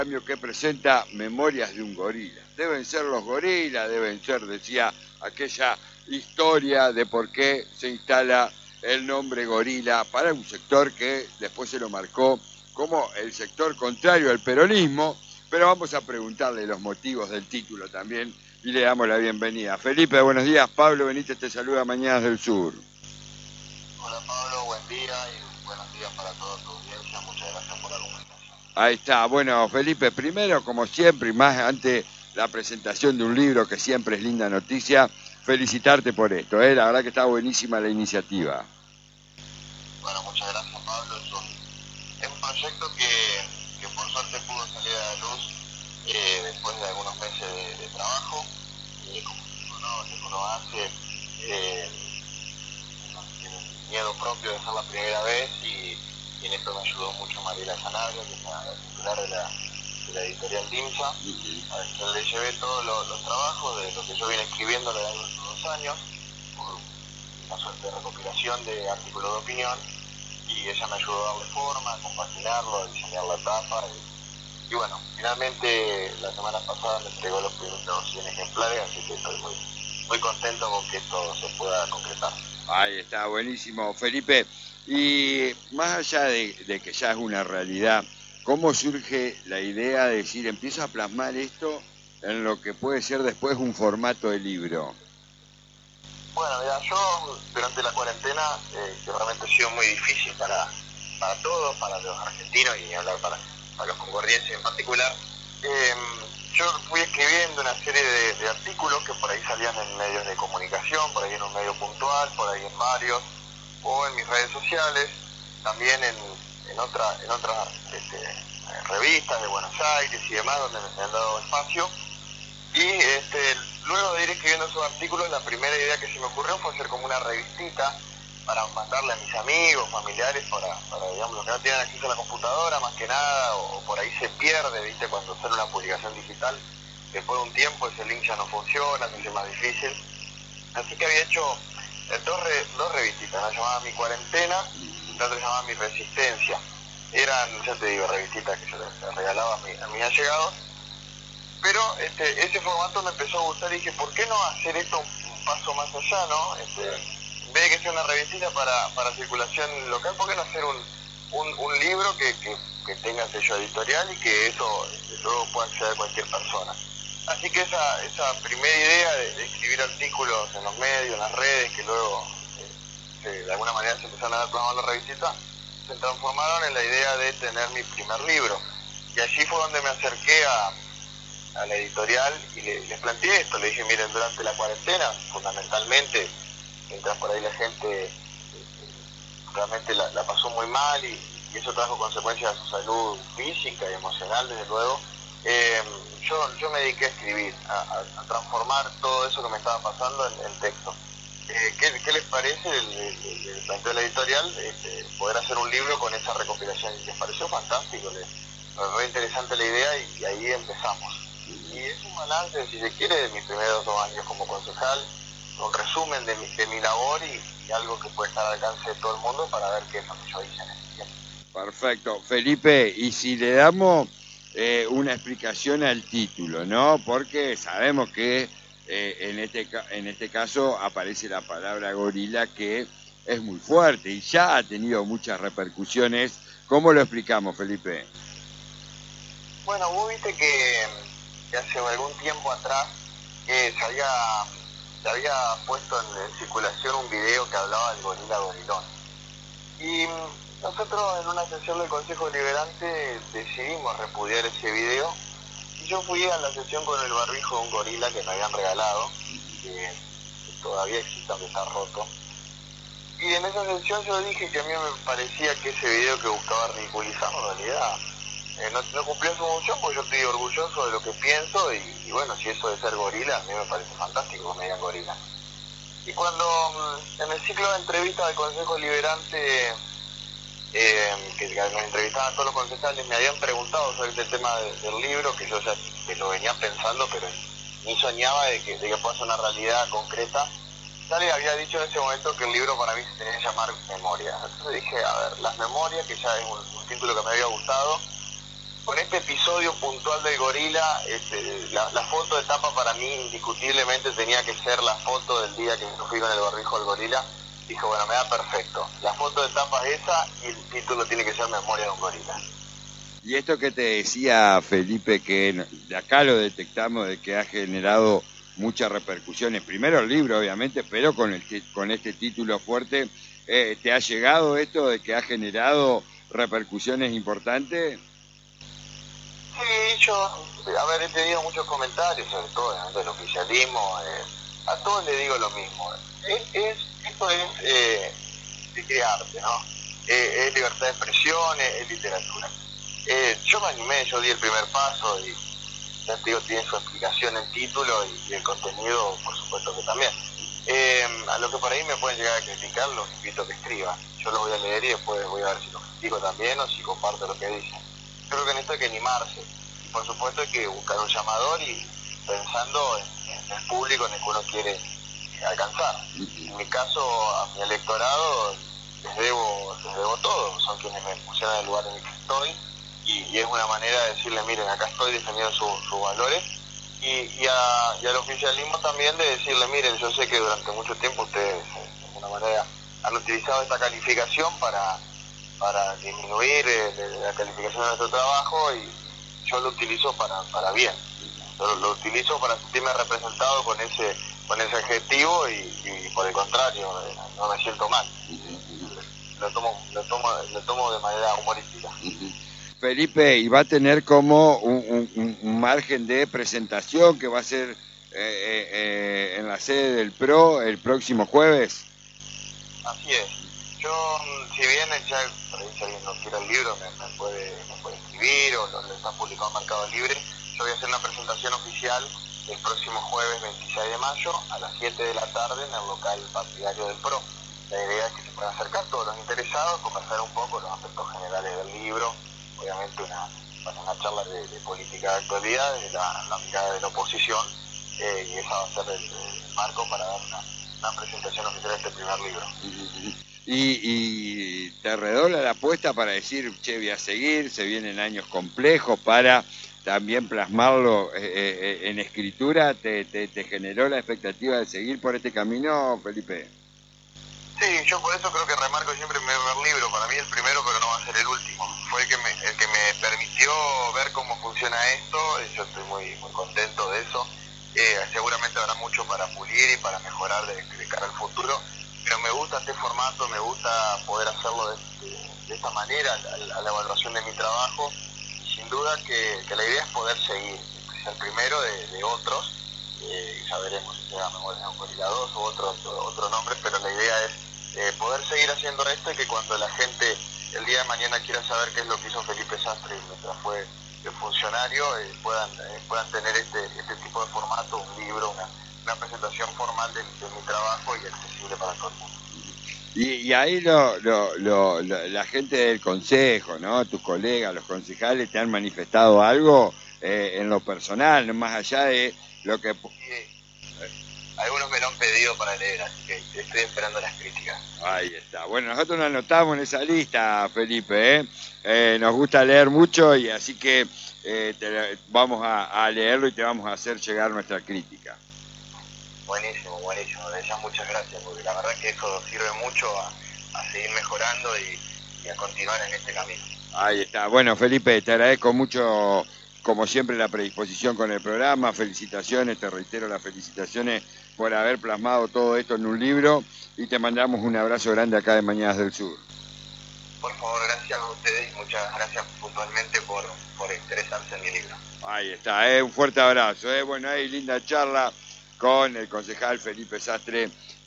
cambio que presenta Memorias de un gorila. Deben ser los gorilas, deben ser, decía, aquella historia de por qué se instala el nombre gorila para un sector que después se lo marcó como el sector contrario al peronismo, pero vamos a preguntarle los motivos del título también y le damos la bienvenida. Felipe, buenos días. Pablo Benítez te saluda, Mañanas del Sur. Hola Pablo, buen día y buenos días para toda tu audiencia. Muchas gracias por la comunicación. Ahí está. Bueno, Felipe, primero, como siempre, y más ante la presentación de un libro que siempre es linda noticia, felicitarte por esto, ¿eh? La verdad que está buenísima la iniciativa. Bueno, muchas gracias Pablo. Es un proyecto que por suerte pudo salir a la luz después de algunos meses de trabajo. Como lo que uno hace, uno tiene miedo propio de ser la primera vez y en esto me ayudó mucho Mariela Sanabria, que es la titular de la editorial DIMSA, a quien le llevé todos los trabajos de lo que yo vine escribiendo a lo largo de estos 2 años, por una suerte de recopilación de artículos de opinión, y ella me ayudó a darle forma, a compaginarlo, a diseñar la tapa, y bueno, finalmente la semana pasada me entregó los primeros 100 ejemplares, así que estoy muy contento con que esto se pueda concretar. Ahí está, buenísimo, Felipe. Y más allá de que ya es una realidad, ¿cómo surge la idea de decir, empiezo a plasmar esto en lo que puede ser después un formato de libro? Bueno, mira, yo durante la cuarentena, que realmente ha sido muy difícil para todos, para los argentinos y ni hablar para los concordienses en particular, yo fui escribiendo una serie de artículos que por ahí salían en medios de comunicación, por ahí en un medio puntual, por ahí en varios, o en mis redes sociales, también en otras revistas de Buenos Aires y demás, donde me han dado espacio. Y luego de ir escribiendo esos artículos, la primera idea que se me ocurrió fue hacer como una revistita para mandarle a mis amigos, familiares, para digamos, los que no tienen acceso a la computadora, más que nada, o por ahí se pierde, ¿viste? Cuando sale una publicación digital, después de un tiempo ese link ya no funciona, se hace más difícil. Así que había hecho dos revistitas, una llamada Mi Cuarentena y la otra llamada Mi Resistencia. Eran, ya te digo, revistitas que yo les regalaba a mis allegados. Pero ese formato me empezó a gustar y dije, ¿por qué no hacer esto un paso más allá, no? En vez de que sea una revistita para circulación local, ¿por qué no hacer un libro que tenga sello editorial y que eso luego pueda acceder a cualquier persona? Así que esa primera idea de escribir artículos en los medios, en las redes, que luego de alguna manera se empezaron a dar plasmado en la revistita, se transformaron en la idea de tener mi primer libro. Y allí fue donde me acerqué a la editorial y les planteé esto, le dije, miren, durante la cuarentena, fundamentalmente, mientras por ahí la gente realmente la pasó muy mal y eso trajo consecuencias a su salud física y emocional, desde luego, yo me dediqué a escribir, a transformar todo eso que me estaba pasando en texto. ¿Qué les parece? El planteo de la editorial, poder hacer un libro con esa recopilación. Les pareció fantástico, les fue interesante la idea y ahí empezamos. Y es un balance, si se quiere, de mis primeros 2 años como concejal, un resumen de mi labor y algo que puede estar al alcance de todo el mundo para ver qué es lo que yo hice en ese tiempo. Perfecto. Felipe, y si le damos una explicación al título, ¿no? Porque sabemos que en este caso aparece la palabra gorila, que es muy fuerte y ya ha tenido muchas repercusiones. ¿Cómo lo explicamos, Felipe? Bueno, vos viste que hace algún tiempo atrás se había puesto en circulación un video que hablaba del gorila gorilón. Y nosotros en una sesión del Consejo Deliberante decidimos repudiar ese video. Y yo fui a la sesión con el barbijo de un gorila que me habían regalado, que todavía existe aunque está roto. Y en esa sesión yo dije que a mí me parecía que ese video que buscaba ridiculizar en realidad no cumplió su función, porque yo estoy orgulloso de lo que pienso y bueno, si eso de ser gorila, a mí me parece fantástico que me digan gorila. Y cuando en el ciclo de entrevistas del Consejo Deliberante, que nos entrevistaban a todos los concejales, me habían preguntado sobre este tema del libro, que yo ya lo venía pensando, pero ni soñaba de que pueda ser una realidad concreta. Ya le había dicho en ese momento que el libro para mí se tenía que llamar Memorias. Entonces dije, a ver, las memorias, que ya es un título que me había gustado, con este episodio puntual del gorila, la foto de tapa para mí indiscutiblemente tenía que ser la foto del día que me fui con el barbijo del gorila. Dije, bueno, me da perfecto. La foto de tapa es esa y el título tiene que ser Memoria de un gorila. Y esto que te decía Felipe, que de acá lo detectamos de que ha generado muchas repercusiones. Primero el libro, obviamente, pero con este título fuerte, ¿te ha llegado esto de que ha generado repercusiones importantes? Sí, yo, he tenido muchos comentarios, sobre todo del oficialismo. A todos les digo lo mismo. Esto es de arte, ¿no? Es libertad de expresión, es literatura. Yo me animé, yo di el primer paso y ya te digo, tiene su explicación el título y el contenido, por supuesto que también. A lo que por ahí me pueden llegar a criticar, los invito a que escriban. Yo lo voy a leer y después voy a ver si lo critico también o si comparto lo que dicen. Yo creo que en esto hay que animarse y por supuesto hay que buscar un llamador y pensando en el público en el que uno quiere alcanzar. En mi caso, a mi electorado les debo todo, son quienes me pusieron en el lugar en el que estoy y es una manera de decirle, miren, acá estoy defendiendo sus valores y al oficialismo también de decirle, miren, yo sé que durante mucho tiempo ustedes de alguna manera han utilizado esta calificación para disminuir la calificación de nuestro trabajo y yo lo utilizo para bien, lo utilizo para sentirme representado con ese adjetivo y por el contrario, no me siento mal, lo tomo de manera humorística. Felipe, y va a tener como un margen de presentación que va a ser en la sede del PRO el próximo jueves. Así es. Yo, si bien ya por ahí si alguien no quiere el libro, me puede escribir o lo está publicado en Mercado Libre, yo voy a hacer una presentación oficial el próximo jueves 26 de mayo a las 7 de la tarde en el local partidario del PRO. La idea es que se puedan acercar todos los interesados, conversar un poco los aspectos generales del libro, obviamente una charla de política de actualidad, de la mirada de la oposición, y esa va a ser el marco para dar una presentación oficial de este primer libro. Y te redobla la apuesta para decir, che, voy a seguir, se vienen años complejos para también plasmarlo en escritura. ¿Te generó la expectativa de seguir por este camino, Felipe? Sí, yo por eso creo que remarco siempre mi primer libro, para mí el primero, pero no va a ser el último. Fue el que me permitió ver cómo funciona esto, yo estoy muy contento de eso. Seguramente habrá mucho para pulir y para mejorar de cara al futuro, pero me gusta este formato, me gusta poder hacerlo de esta manera, a la evaluación de mi trabajo, y sin duda que la idea es poder seguir, el primero de otros, ya veremos si será Memoria de un Gorila 2 u otro nombre, pero la idea es poder seguir haciendo esto y que cuando la gente el día de mañana quiera saber qué es lo que hizo Felipe Sastre mientras fue funcionario, puedan tener este tipo de formato, un libro, una presentación formal de mi trabajo y accesible para todo el mundo. Y ahí la gente del consejo, ¿no? Tus colegas, los concejales, ¿te han manifestado algo en lo personal, no más allá de lo que... Algunos me lo han pedido para leer, así que estoy esperando las críticas. Ahí está. Bueno, nosotros nos anotamos en esa lista, Felipe, nos gusta leer mucho y así que vamos a leerlo y te vamos a hacer llegar nuestra crítica. Buenísimo. Ya muchas gracias, porque la verdad que eso sirve mucho a seguir mejorando y a continuar en este camino. Ahí está. Bueno, Felipe, te agradezco mucho, como siempre, la predisposición con el programa. Felicitaciones, te reitero las felicitaciones por haber plasmado todo esto en un libro y te mandamos un abrazo grande acá de Mañanas del Sur. Por favor, gracias a ustedes y muchas gracias puntualmente por interesarse en mi libro. Ahí está, un fuerte abrazo. Bueno, ahí linda charla con el concejal Felipe Sastre